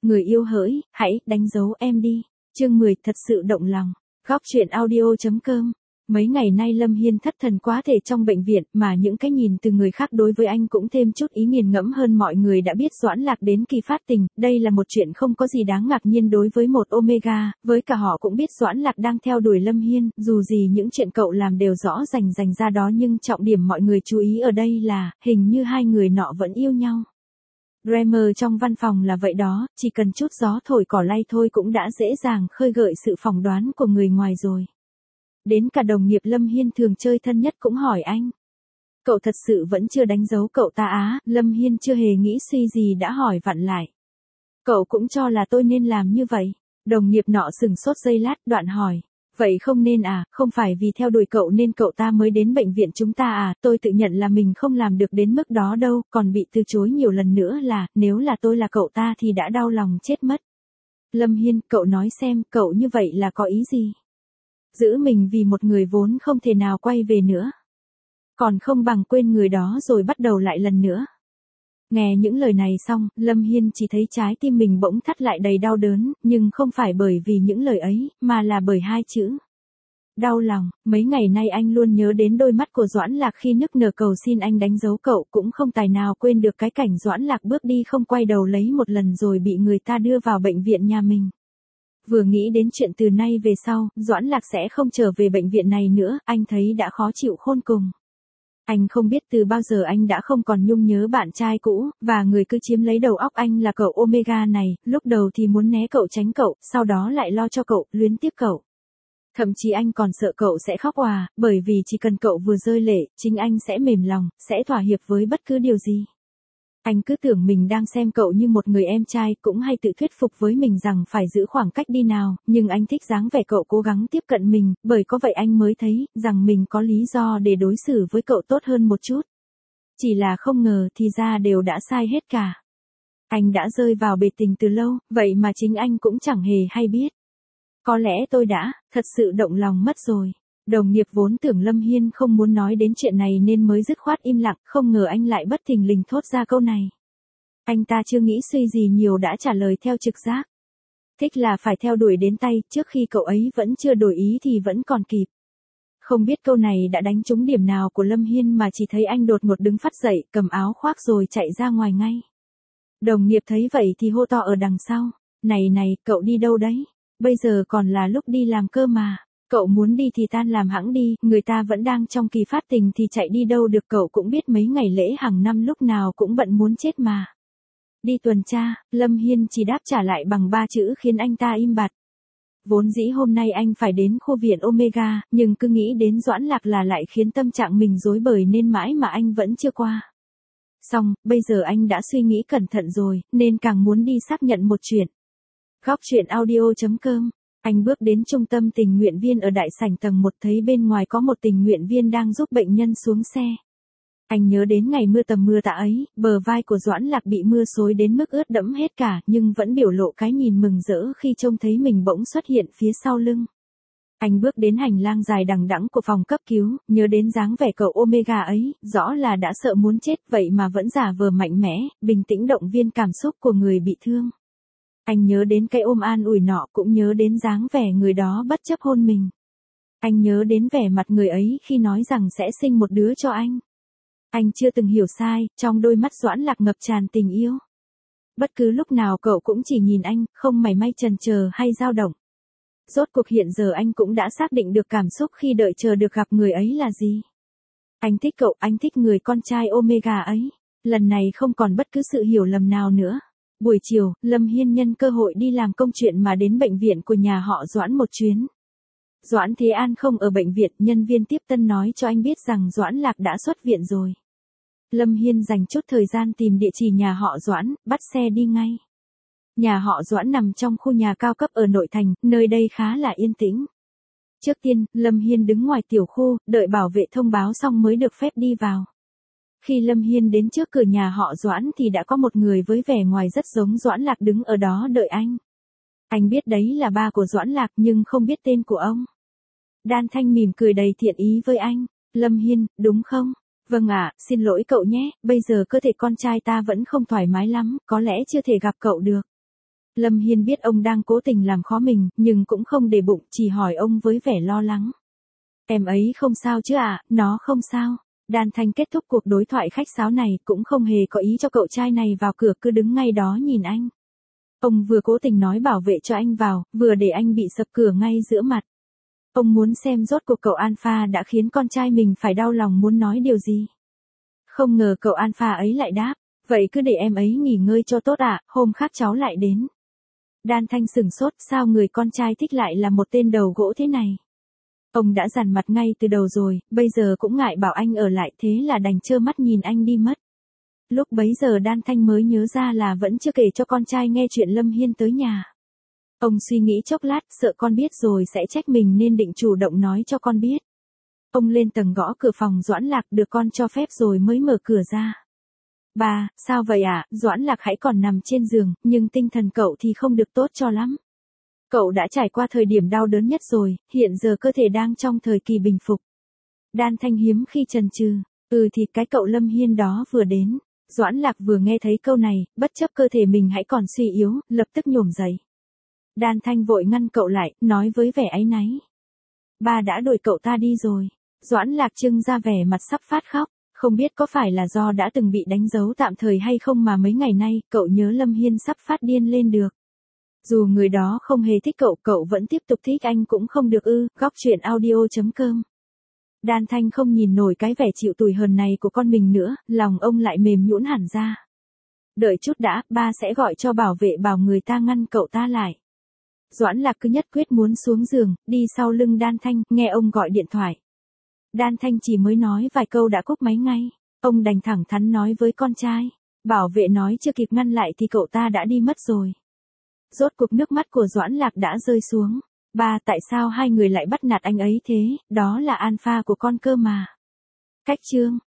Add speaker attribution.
Speaker 1: Người yêu hỡi, hãy đánh dấu em đi. Chương 10 thật sự động lòng. Góc truyện audio.com. Mấy ngày nay Lâm Hiên thất thần quá thể trong bệnh viện, mà những cái nhìn từ người khác đối với anh cũng thêm chút ý nghiền ngẫm hơn. Mọi người đã biết Doãn Lạc đến kỳ phát tình, đây là một chuyện không có gì đáng ngạc nhiên đối với một Omega, với cả họ cũng biết Doãn Lạc đang theo đuổi Lâm Hiên, dù gì những chuyện cậu làm đều rõ rành ra đó, nhưng trọng điểm mọi người chú ý ở đây là, hình như hai người nọ vẫn yêu nhau. Dreamer trong văn phòng là vậy đó, chỉ cần chút gió thổi cỏ lay thôi cũng đã dễ dàng khơi gợi sự phỏng đoán của người ngoài rồi. Đến cả đồng nghiệp Lâm Hiên thường chơi thân nhất cũng hỏi anh. Cậu thật sự vẫn chưa đánh dấu cậu ta á? Lâm Hiên chưa hề nghĩ suy gì đã hỏi vặn lại. Cậu cũng cho là tôi nên làm như vậy. Đồng nghiệp nọ sừng sốt giây lát, đoạn hỏi. Vậy không nên à, không phải vì theo đuổi cậu nên cậu ta mới đến bệnh viện chúng ta à? Tôi tự nhận là mình không làm được đến mức đó đâu, còn bị từ chối nhiều lần nữa là, nếu là tôi là cậu ta thì đã đau lòng chết mất. Lâm Hiên, cậu nói xem, cậu như vậy là có ý gì? Giữ mình vì một người vốn không thể nào quay về nữa. Còn không bằng quên người đó rồi bắt đầu lại lần nữa. Nghe những lời này xong, Lâm Hiên chỉ thấy trái tim mình bỗng thắt lại đầy đau đớn, nhưng không phải bởi vì những lời ấy, mà là bởi hai chữ. Đau lòng. Mấy ngày nay anh luôn nhớ đến đôi mắt của Doãn Lạc khi nức nở cầu xin anh đánh dấu cậu, cũng không tài nào quên được cái cảnh Doãn Lạc bước đi không quay đầu lấy một lần rồi bị người ta đưa vào bệnh viện nhà mình. Vừa nghĩ đến chuyện từ nay về sau, Doãn Lạc sẽ không trở về bệnh viện này nữa, anh thấy đã khó chịu khôn cùng. Anh không biết từ bao giờ anh đã không còn nhung nhớ bạn trai cũ, và người cứ chiếm lấy đầu óc anh là cậu Omega này, lúc đầu thì muốn né cậu tránh cậu, sau đó lại lo cho cậu, luyến tiếc cậu. Thậm chí anh còn sợ cậu sẽ khóc òa, bởi vì chỉ cần cậu vừa rơi lệ, chính anh sẽ mềm lòng, sẽ thỏa hiệp với bất cứ điều gì. Anh cứ tưởng mình đang xem cậu như một người em trai, cũng hay tự thuyết phục với mình rằng phải giữ khoảng cách đi nào, nhưng anh thích dáng vẻ cậu cố gắng tiếp cận mình, bởi có vậy anh mới thấy, rằng mình có lý do để đối xử với cậu tốt hơn một chút. Chỉ là không ngờ thì ra đều đã sai hết cả. Anh đã rơi vào bể tình từ lâu, vậy mà chính anh cũng chẳng hề hay biết. Có lẽ tôi đã, thật sự động lòng mất rồi. Đồng nghiệp vốn tưởng Lâm Hiên không muốn nói đến chuyện này nên mới dứt khoát im lặng, không ngờ anh lại bất thình lình thốt ra câu này. Anh ta chưa nghĩ suy gì nhiều đã trả lời theo trực giác. Thích là phải theo đuổi đến tay, trước khi cậu ấy vẫn chưa đổi ý thì vẫn còn kịp. Không biết câu này đã đánh trúng điểm nào của Lâm Hiên mà chỉ thấy anh đột ngột đứng phắt dậy, cầm áo khoác rồi chạy ra ngoài ngay. Đồng nghiệp thấy vậy thì hô to ở đằng sau. Này, cậu đi đâu đấy? Bây giờ còn là lúc đi làm cơ mà. Cậu muốn đi thì tan làm hẵng đi, người ta vẫn đang trong kỳ phát tình thì chạy đi đâu được, cậu cũng biết mấy ngày lễ hàng năm lúc nào cũng bận muốn chết mà. Đi tuần tra, Lâm Hiên chỉ đáp trả lại bằng 3 chữ khiến anh ta im bặt. Vốn dĩ hôm nay anh phải đến khu viện Omega, nhưng cứ nghĩ đến Doãn Lạc là lại khiến tâm trạng mình rối bời nên mãi mà anh vẫn chưa qua. Xong, bây giờ anh đã suy nghĩ cẩn thận rồi, nên càng muốn đi xác nhận một chuyện. Góc truyện audio.com. Anh bước đến trung tâm tình nguyện viên ở đại sảnh tầng 1, thấy bên ngoài có một tình nguyện viên đang giúp bệnh nhân xuống xe. Anh nhớ đến ngày mưa tầm mưa tã ấy, bờ vai của Doãn Lạc bị mưa xối đến mức ướt đẫm hết cả, nhưng vẫn biểu lộ cái nhìn mừng rỡ khi trông thấy mình bỗng xuất hiện phía sau lưng. Anh bước đến hành lang dài đằng đẵng của phòng cấp cứu, nhớ đến dáng vẻ cậu Omega ấy, rõ là đã sợ muốn chết vậy mà vẫn giả vờ mạnh mẽ, bình tĩnh động viên cảm xúc của người bị thương. Anh nhớ đến cái ôm an ủi nọ, cũng nhớ đến dáng vẻ người đó bất chấp hôn mình. Anh nhớ đến vẻ mặt người ấy khi nói rằng sẽ sinh một đứa cho anh. Anh chưa từng hiểu sai, trong đôi mắt Doãn Lạc ngập tràn tình yêu. Bất cứ lúc nào cậu cũng chỉ nhìn anh, không mảy may chần chờ hay dao động. Rốt cuộc hiện giờ anh cũng đã xác định được cảm xúc khi đợi chờ được gặp người ấy là gì. Anh thích cậu, anh thích người con trai Omega ấy. Lần này không còn bất cứ sự hiểu lầm nào nữa. Buổi chiều, Lâm Hiên nhân cơ hội đi làm công chuyện mà đến bệnh viện của nhà họ Doãn một chuyến. Doãn Thế An không ở bệnh viện, nhân viên tiếp tân nói cho anh biết rằng Doãn Lạc đã xuất viện rồi. Lâm Hiên dành chút thời gian tìm địa chỉ nhà họ Doãn, bắt xe đi ngay. Nhà họ Doãn nằm trong khu nhà cao cấp ở nội thành, nơi đây khá là yên tĩnh. Trước tiên, Lâm Hiên đứng ngoài tiểu khu, đợi bảo vệ thông báo xong mới được phép đi vào. Khi Lâm Hiên đến trước cửa nhà họ Doãn thì đã có một người với vẻ ngoài rất giống Doãn Lạc đứng ở đó đợi anh. Anh biết đấy là ba của Doãn Lạc nhưng không biết tên của ông. Đan Thanh mỉm cười đầy thiện ý với anh. Lâm Hiên, đúng không? Vâng ạ, xin lỗi cậu nhé, bây giờ cơ thể con trai ta vẫn không thoải mái lắm, có lẽ chưa thể gặp cậu được. Lâm Hiên biết ông đang cố tình làm khó mình, nhưng cũng không để bụng, chỉ hỏi ông với vẻ lo lắng. Em ấy không sao chứ ạ, nó không sao. Đan Thanh kết thúc cuộc đối thoại khách sáo này, cũng không hề có ý cho cậu trai này vào cửa, cứ đứng ngay đó nhìn anh. Ông vừa cố tình nói bảo vệ cho anh vào, vừa để anh bị sập cửa ngay giữa mặt. Ông muốn xem rốt cuộc cậu Alpha đã khiến con trai mình phải đau lòng muốn nói điều gì. Không ngờ cậu Alpha ấy lại đáp, vậy cứ để em ấy nghỉ ngơi cho tốt ạ, hôm khác cháu lại đến. Đan Thanh sửng sốt, sao người con trai thích lại là một tên đầu gỗ thế này. Ông đã dằn mặt ngay từ đầu rồi, bây giờ cũng ngại bảo anh ở lại, thế là đành trơ mắt nhìn anh đi mất. Lúc bấy giờ Đan Thanh mới nhớ ra là vẫn chưa kể cho con trai nghe chuyện Lâm Hiên tới nhà. Ông suy nghĩ chốc lát, sợ con biết rồi sẽ trách mình nên định chủ động nói cho con biết. Ông lên tầng gõ cửa phòng Doãn Lạc, được con cho phép rồi mới mở cửa ra. Ba, sao vậy ạ? Doãn Lạc hãy còn nằm trên giường, nhưng tinh thần cậu thì không được tốt cho lắm. Cậu đã trải qua thời điểm đau đớn nhất rồi, hiện giờ cơ thể đang trong thời kỳ bình phục. Đan Thanh hiếm khi chần chừ, thì cái cậu Lâm Hiên đó vừa đến. Doãn Lạc vừa nghe thấy câu này, bất chấp cơ thể mình hãy còn suy yếu, lập tức nhổm dậy. Đan Thanh vội ngăn cậu lại, nói với vẻ áy náy. Ba đã đuổi cậu ta đi rồi. Doãn Lạc trưng ra vẻ mặt sắp phát khóc, không biết có phải là do đã từng bị đánh dấu tạm thời hay không mà mấy ngày nay cậu nhớ Lâm Hiên sắp phát điên lên được. Dù người đó không hề thích cậu, cậu vẫn tiếp tục thích anh cũng không được ư. Góc truyện audio.com. Đan Thanh không nhìn nổi cái vẻ chịu tủi hờn này của con mình nữa, lòng ông lại mềm nhũn hẳn ra. Đợi chút đã, ba sẽ gọi cho bảo vệ bảo người ta ngăn cậu ta lại. Doãn Lạc cứ nhất quyết muốn xuống giường, đi sau lưng Đan Thanh, nghe ông gọi điện thoại. Đan Thanh chỉ mới nói vài câu đã cúp máy ngay, ông đành thẳng thắn nói với con trai. Bảo vệ nói chưa kịp ngăn lại thì cậu ta đã đi mất rồi. Rốt cuộc nước mắt của Doãn Lạc đã rơi xuống. Ba, tại sao hai người lại bắt nạt anh ấy thế, đó là Alpha của con cơ mà. Cách chương.